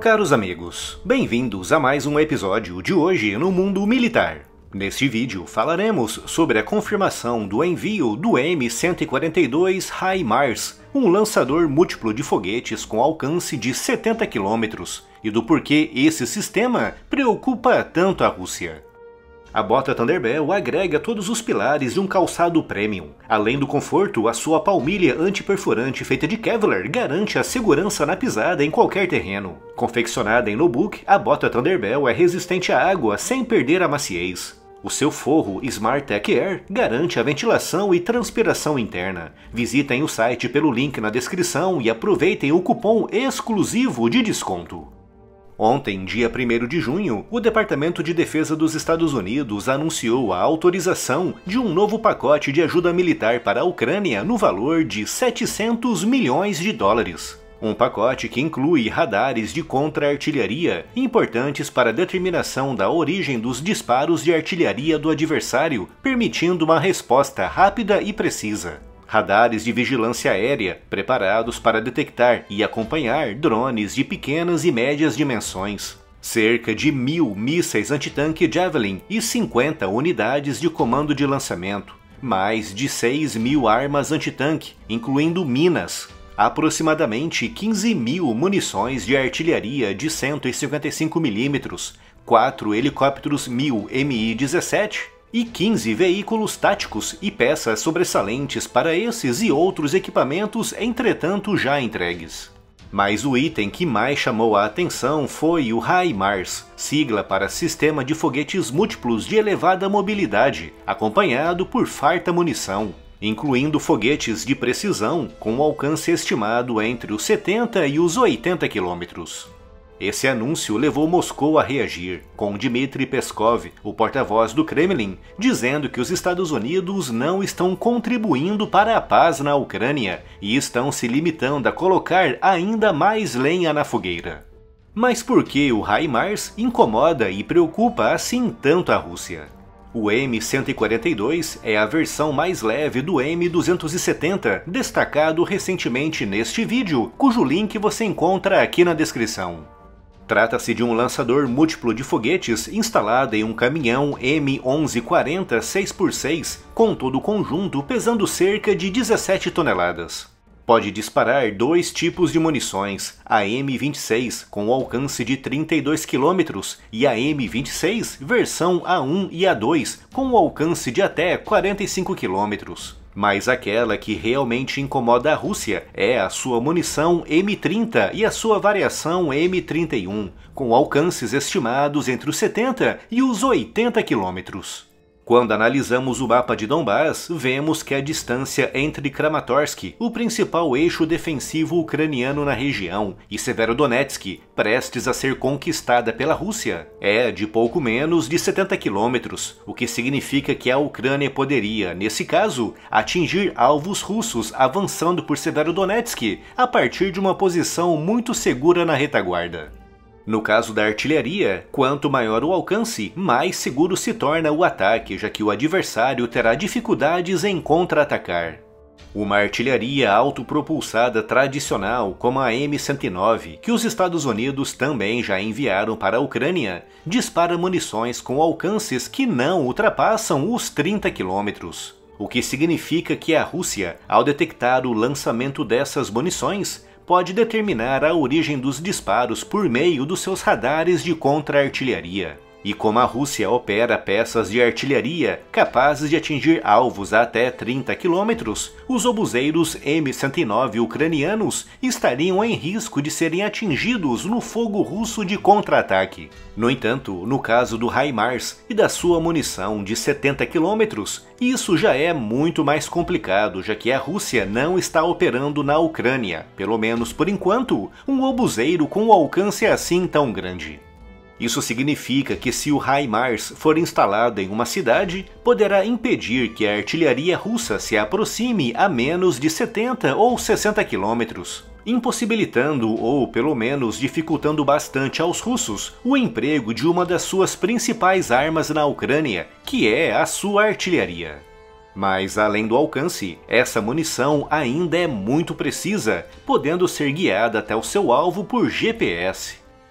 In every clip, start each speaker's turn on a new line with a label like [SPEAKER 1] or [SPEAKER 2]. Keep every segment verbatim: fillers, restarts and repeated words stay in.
[SPEAKER 1] Caros amigos, bem-vindos a mais um episódio de Hoje no Mundo Militar. Neste vídeo falaremos sobre a confirmação do envio do M cento e quarenta e dois HIMARS, um lançador múltiplo de foguetes com alcance de setenta quilômetros, e do porquê esse sistema preocupa tanto a Rússia. A bota Thunderbell agrega todos os pilares de um calçado premium. Além do conforto, a sua palmilha antiperfurante feita de Kevlar garante a segurança na pisada em qualquer terreno. Confeccionada em no-book, a bota Thunderbell é resistente à água sem perder a maciez. O seu forro Smart Tech Air garante a ventilação e transpiração interna. Visitem o site pelo link na descrição e aproveitem o cupom exclusivo de desconto. Ontem, dia primeiro de junho, o Departamento de Defesa dos Estados Unidos anunciou a autorização de um novo pacote de ajuda militar para a Ucrânia no valor de setecentos milhões de dólares. Um pacote que inclui radares de contra-artilharia, importantes para a determinação da origem dos disparos de artilharia do adversário, permitindo uma resposta rápida e precisa. Radares de vigilância aérea, preparados para detectar e acompanhar drones de pequenas e médias dimensões. Cerca de mil mísseis antitanque Javelin e cinquenta unidades de comando de lançamento. Mais de seis mil armas antitanque, incluindo minas. Aproximadamente quinze mil munições de artilharia de cento e cinquenta e cinco milímetros, quatro helicópteros mil M I dezessete, e quinze veículos táticos e peças sobressalentes para esses e outros equipamentos, entretanto já entregues. Mas o item que mais chamou a atenção foi o HIMARS, sigla para Sistema de Foguetes Múltiplos de Elevada Mobilidade, acompanhado por farta munição, incluindo foguetes de precisão com alcance estimado entre os setenta e os oitenta quilômetros. Esse anúncio levou Moscou a reagir, com Dmitry Peskov, o porta-voz do Kremlin, dizendo que os Estados Unidos não estão contribuindo para a paz na Ucrânia e estão se limitando a colocar ainda mais lenha na fogueira. Mas por que o HIMARS incomoda e preocupa assim tanto a Rússia? O M cento e quarenta e dois é a versão mais leve do M duzentos e setenta, destacado recentemente neste vídeo, cujo link você encontra aqui na descrição. Trata-se de um lançador múltiplo de foguetes instalado em um caminhão M onze quarenta seis por seis, com todo o conjunto pesando cerca de dezessete toneladas. Pode disparar dois tipos de munições, a M vinte e seis com alcance de trinta e dois quilômetros e a M vinte e seis versão A um e A dois com alcance de até quarenta e cinco quilômetros. Mas aquela que realmente incomoda a Rússia é a sua munição M trinta e a sua variação M trinta e um, com alcances estimados entre os setenta e os oitenta quilômetros. Quando analisamos o mapa de Donbás, vemos que a distância entre Kramatorsk, o principal eixo defensivo ucraniano na região, e Severodonetsk, prestes a ser conquistada pela Rússia, é de pouco menos de setenta quilômetros, o que significa que a Ucrânia poderia, nesse caso, atingir alvos russos avançando por Severodonetsk a partir de uma posição muito segura na retaguarda. No caso da artilharia, quanto maior o alcance, mais seguro se torna o ataque, já que o adversário terá dificuldades em contra-atacar. Uma artilharia autopropulsada tradicional, como a M cento e nove, que os Estados Unidos também já enviaram para a Ucrânia, dispara munições com alcances que não ultrapassam os trinta quilômetros. O que significa que a Rússia, ao detectar o lançamento dessas munições, pode determinar a origem dos disparos por meio dos seus radares de contra-artilharia. E como a Rússia opera peças de artilharia capazes de atingir alvos a até trinta quilômetros, os obuseiros M cento e nove ucranianos estariam em risco de serem atingidos no fogo russo de contra-ataque. No entanto, no caso do HIMARS e da sua munição de setenta quilômetros, isso já é muito mais complicado, já que a Rússia não está operando na Ucrânia, pelo menos por enquanto, um obuseiro com um alcance assim tão grande. Isso significa que se o HIMARS for instalado em uma cidade, poderá impedir que a artilharia russa se aproxime a menos de setenta ou sessenta quilômetros, impossibilitando ou pelo menos dificultando bastante aos russos o emprego de uma das suas principais armas na Ucrânia, que é a sua artilharia. Mas além do alcance, essa munição ainda é muito precisa, podendo ser guiada até o seu alvo por G P S.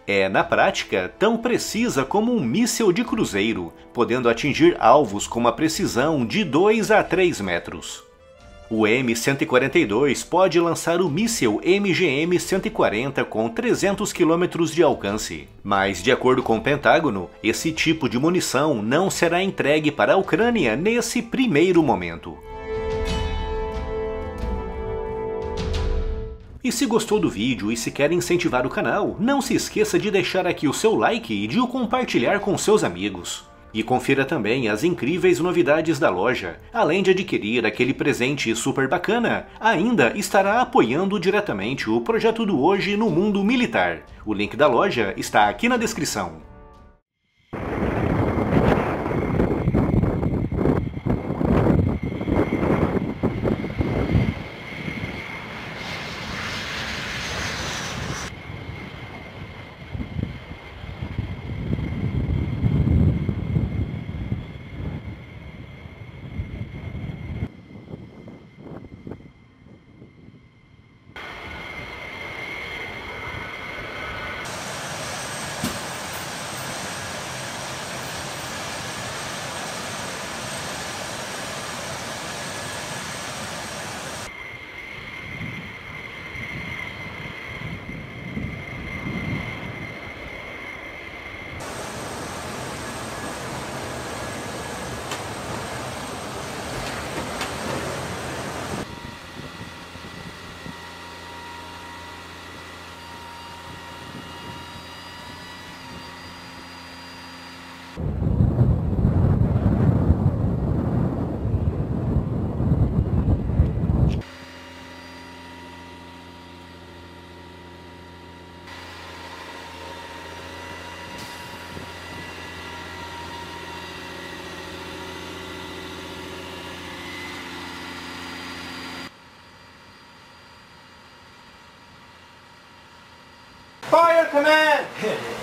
[SPEAKER 1] É, na prática, tão precisa como um míssil de cruzeiro, podendo atingir alvos com uma precisão de dois a três metros. O M cento e quarenta e dois pode lançar o míssil M G M cento e quarenta com trezentos quilômetros de alcance, mas, de acordo com o Pentágono, esse tipo de munição não será entregue para a Ucrânia nesse primeiro momento. E se gostou do vídeo e se quer incentivar o canal, não se esqueça de deixar aqui o seu like e de o compartilhar com seus amigos. E confira também as incríveis novidades da loja. Além de adquirir aquele presente super bacana, ainda estará apoiando diretamente o projeto do Hoje no Mundo Militar. O link da loja está aqui na descrição.
[SPEAKER 2] Fire command!